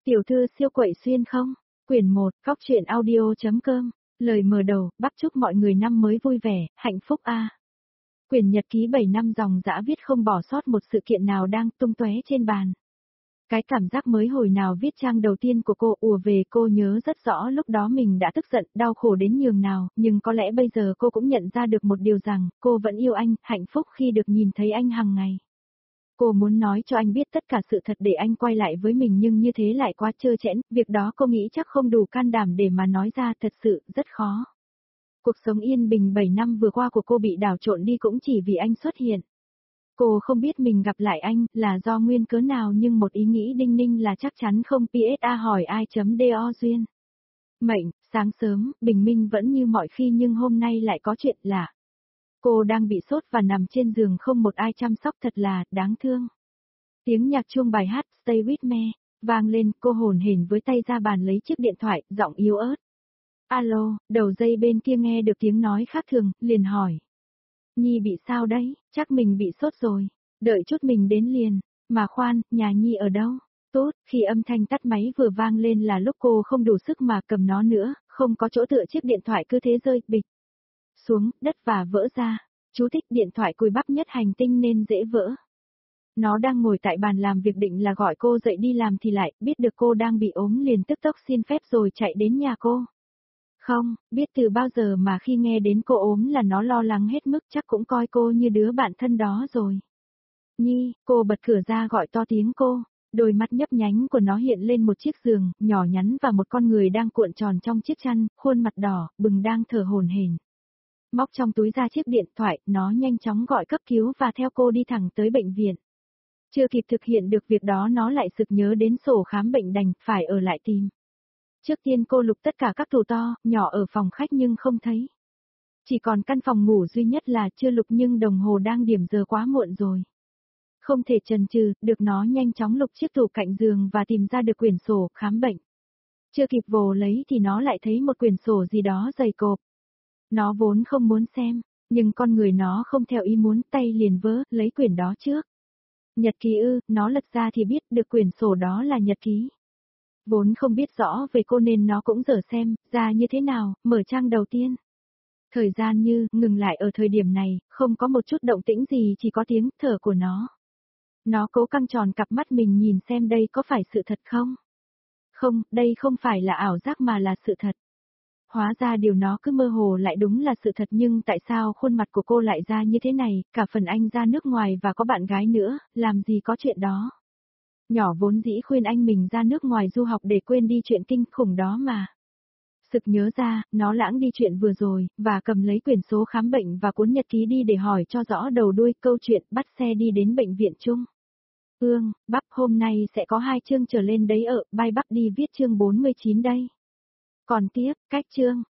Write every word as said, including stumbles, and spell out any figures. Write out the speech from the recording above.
Tiểu thư siêu quậy xuyên không? Quyển một, Cóc truyện audio.com. Lời mở đầu, bác chúc mọi người năm mới vui vẻ, hạnh phúc a. Quyển nhật ký bảy năm dòng dã viết không bỏ sót một sự kiện nào đang tung tóe trên bàn. Cái cảm giác mới hồi nào viết trang đầu tiên của cô ùa về, cô nhớ rất rõ lúc đó mình đã tức giận, đau khổ đến nhường nào, nhưng có lẽ bây giờ cô cũng nhận ra được một điều rằng, cô vẫn yêu anh, hạnh phúc khi được nhìn thấy anh hàng ngày. Cô muốn nói cho anh biết tất cả sự thật để anh quay lại với mình, nhưng như thế lại quá trơ trẽn, việc đó cô nghĩ chắc không đủ can đảm để mà nói ra, thật sự rất khó. Cuộc sống yên bình bảy năm vừa qua của cô bị đảo trộn đi cũng chỉ vì anh xuất hiện. Cô không biết mình gặp lại anh là do nguyên cớ nào, nhưng một ý nghĩ đinh ninh là chắc chắn không. pê ét a hỏi ai.do duyên. Mệnh, sáng sớm, bình minh vẫn như mọi khi nhưng hôm nay lại có chuyện lạ. Cô đang bị sốt và nằm trên giường không một ai chăm sóc, thật là đáng thương. Tiếng nhạc chuông bài hát Stay With Me vang lên, cô hồn hển với tay ra bàn lấy chiếc điện thoại, giọng yếu ớt. Alo, đầu dây bên kia nghe được tiếng nói khác thường, liền hỏi. Nhi bị sao đấy? Chắc mình bị sốt rồi. Đợi chút mình đến liền. Mà khoan, nhà Nhi ở đâu? Tốt, khi âm thanh tắt máy vừa vang lên là lúc cô không đủ sức mà cầm nó nữa, không có chỗ tựa, chiếc điện thoại cứ thế rơi bịch xuống đất và vỡ ra. Chú thích: điện thoại cùi bắp nhất hành tinh nên dễ vỡ. Nó đang ngồi tại bàn làm việc định là gọi cô dậy đi làm thì lại biết được cô đang bị ốm, liền tức tốc xin phép rồi chạy đến nhà cô. Không, biết từ bao giờ mà khi nghe đến cô ốm là nó lo lắng hết mức, chắc cũng coi cô như đứa bạn thân đó rồi. Nhi, cô bật cửa ra gọi to tiếng cô. Đôi mắt nhấp nhánh của nó hiện lên một chiếc giường nhỏ nhắn và một con người đang cuộn tròn trong chiếc chăn, khuôn mặt đỏ bừng đang thở hổn hển. Móc trong túi ra chiếc điện thoại, nó nhanh chóng gọi cấp cứu và theo cô đi thẳng tới bệnh viện. Chưa kịp thực hiện được việc đó nó lại sực nhớ đến sổ khám bệnh, đành phải ở lại tìm. Trước tiên cô lục tất cả các tủ to, nhỏ ở phòng khách nhưng không thấy. Chỉ còn căn phòng ngủ duy nhất là chưa lục, nhưng đồng hồ đang điểm giờ quá muộn rồi. Không thể chần chừ, được nó nhanh chóng lục chiếc tủ cạnh giường và tìm ra được quyển sổ khám bệnh. Chưa kịp vồ lấy thì nó lại thấy một quyển sổ gì đó dày cộp. Nó vốn không muốn xem, nhưng con người nó không theo ý muốn, tay liền vớ lấy quyển đó trước. Nhật ký ư? Nó lật ra thì biết được quyển sổ đó là nhật ký. Vốn không biết rõ về cô nên nó cũng dở xem ra như thế nào, mở trang đầu tiên. Thời gian như ngừng lại ở thời điểm này, không có một chút động tĩnh gì, chỉ có tiếng thở của nó. Nó cố căng tròn cặp mắt mình nhìn xem đây có phải sự thật không? Không, đây không phải là ảo giác mà là sự thật. Hóa ra điều nó cứ mơ hồ lại đúng là sự thật, nhưng tại sao khuôn mặt của cô lại ra như thế này, cả phần anh ra nước ngoài và có bạn gái nữa, làm gì có chuyện đó. Nhỏ vốn dĩ khuyên anh mình ra nước ngoài du học để quên đi chuyện kinh khủng đó mà. Sực nhớ ra, nó lãng đi chuyện vừa rồi, và cầm lấy quyển số khám bệnh và cuốn nhật ký đi để hỏi cho rõ đầu đuôi câu chuyện, bắt xe đi đến bệnh viện chung. Ương, bắp, hôm nay sẽ có hai chương trở lên đấy, ở, bay bắp đi viết chương bốn mươi chín đây. Còn tiếp, cách chương,